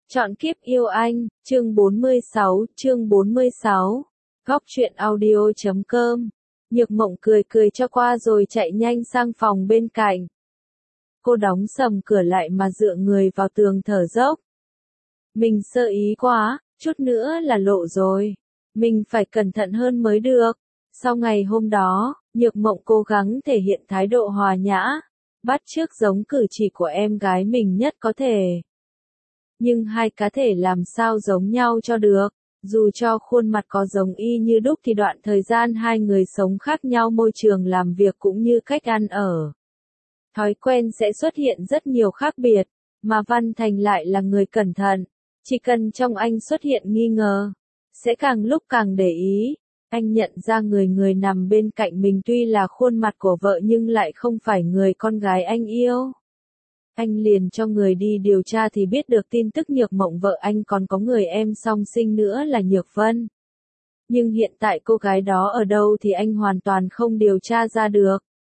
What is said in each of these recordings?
Chọn kiếp yêu anh, chương 46. Góc truyện audio.com. Nhược Mộng cười cười cho qua rồi chạy nhanh sang phòng bên cạnh. Cô đóng sầm cửa lại mà dựa người vào tường thở dốc. Mình sơ ý quá, chút nữa là lộ rồi. Mình phải cẩn thận hơn mới được. Sau ngày hôm đó, Nhược Mộng cố gắng thể hiện thái độ hòa nhã, bắt chước giống cử chỉ của em gái mình nhất có thể. Nhưng hai cá thể làm sao giống nhau cho được, dù cho khuôn mặt có giống y như đúc thì đoạn thời gian hai người sống khác nhau, môi trường làm việc cũng như cách ăn ở. Thói quen sẽ xuất hiện rất nhiều khác biệt, mà Văn Thành lại là người cẩn thận, chỉ cần trong anh xuất hiện nghi ngờ, sẽ càng lúc càng để ý. Anh nhận ra người nằm bên cạnh mình tuy là khuôn mặt của vợ nhưng lại không phải người con gái anh yêu. Anh liền cho người đi điều tra thì biết được tin tức Nhược Mộng vợ anh còn có người em song sinh nữa là Nhược Vân. Nhưng hiện tại cô gái đó ở đâu thì anh hoàn toàn không điều tra ra được.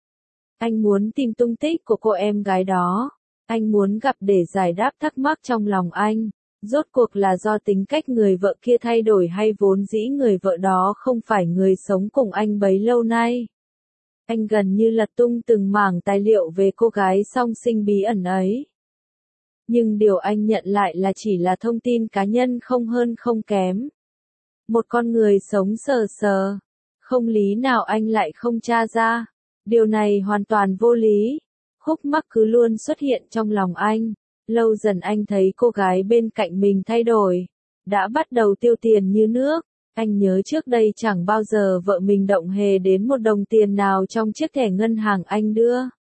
Anh muốn tìm tung tích của cô em gái đó. Anh muốn gặp để giải đáp thắc mắc trong lòng anh. Rốt cuộc là do tính cách người vợ kia thay đổi hay vốn dĩ người vợ đó không phải người sống cùng anh bấy lâu nay. Anh gần như lật tung từng mảng tài liệu về cô gái song sinh bí ẩn ấy. Nhưng điều anh nhận lại là chỉ là thông tin cá nhân không hơn không kém. Một con người sống sờ sờ. Không lý nào anh lại không tra ra. Điều này hoàn toàn vô lý. Khúc mắc cứ luôn xuất hiện trong lòng anh. Lâu dần anh thấy cô gái bên cạnh mình thay đổi. Đã bắt đầu tiêu tiền như nước. Anh nhớ trước đây chẳng bao giờ vợ mình động hề đến một đồng tiền nào trong chiếc thẻ ngân hàng anh đưa.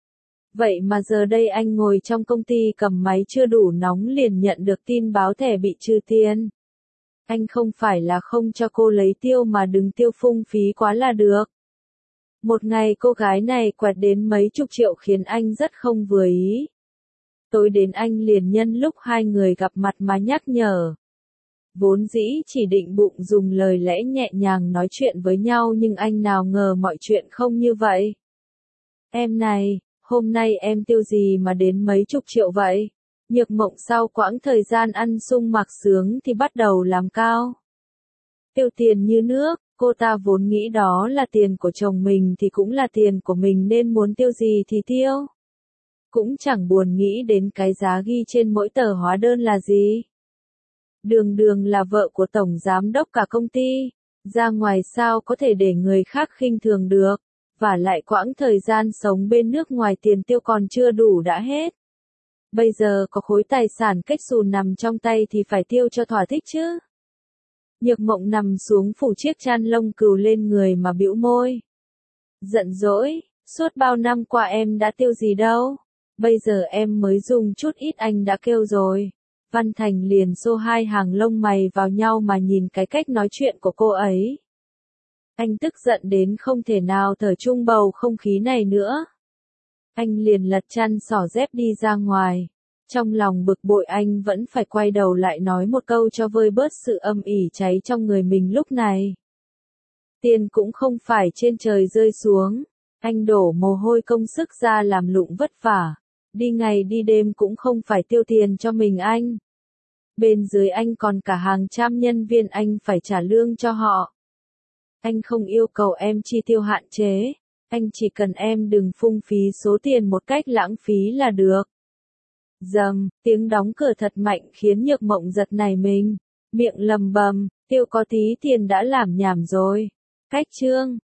Vậy mà giờ đây anh ngồi trong công ty cầm máy chưa đủ nóng liền nhận được tin báo thẻ bị trừ tiền. Anh không phải là không cho cô lấy tiêu mà đừng tiêu phung phí quá là được. Một ngày cô gái này quẹt đến mấy chục triệu khiến anh rất không vừa ý. Tối đến anh liền nhân lúc hai người gặp mặt mà nhắc nhở. Vốn dĩ chỉ định bụng dùng lời lẽ nhẹ nhàng nói chuyện với nhau nhưng anh nào ngờ mọi chuyện không như vậy. Em này, hôm nay em tiêu gì mà đến mấy chục triệu vậy? Nhược Mộng sau quãng thời gian ăn sung mặc sướng thì bắt đầu làm cao. Tiêu tiền như nước, cô ta vốn nghĩ đó là tiền của chồng mình thì cũng là tiền của mình nên muốn tiêu gì thì tiêu. Cũng chẳng buồn nghĩ đến cái giá ghi trên mỗi tờ hóa đơn là gì. Đường đường là vợ của tổng giám đốc cả công ty, ra ngoài sao có thể để người khác khinh thường được, và lại quãng thời gian sống bên nước ngoài tiền tiêu còn chưa đủ đã hết. Bây giờ có khối tài sản cách xù nằm trong tay thì phải tiêu cho thỏa thích chứ. Nhược Mộng nằm xuống phủ chiếc chăn lông cừu lên người mà bĩu môi. Giận dỗi, suốt bao năm qua em đã tiêu gì đâu, bây giờ em mới dùng chút ít anh đã kêu rồi. Văn Thành liền xô hai hàng lông mày vào nhau mà nhìn cái cách nói chuyện của cô ấy. Anh tức giận đến không thể nào thở chung bầu không khí này nữa. Anh liền lật chăn xỏ dép đi ra ngoài. Trong lòng bực bội anh vẫn phải quay đầu lại nói một câu cho vơi bớt sự âm ỉ cháy trong người mình lúc này. Tiền cũng không phải trên trời rơi xuống. Anh đổ mồ hôi công sức ra làm lụng vất vả. Đi ngày đi đêm cũng không phải tiêu tiền cho mình anh. Bên dưới anh còn cả hàng trăm nhân viên anh phải trả lương cho họ. Anh không yêu cầu em chi tiêu hạn chế. Anh chỉ cần em đừng phung phí số tiền một cách lãng phí là được. Dầm, tiếng đóng cửa thật mạnh khiến Nhược Mộng giật nảy mình. Miệng lầm bầm, tiêu có tí tiền đã làm nhảm rồi. Cách chương.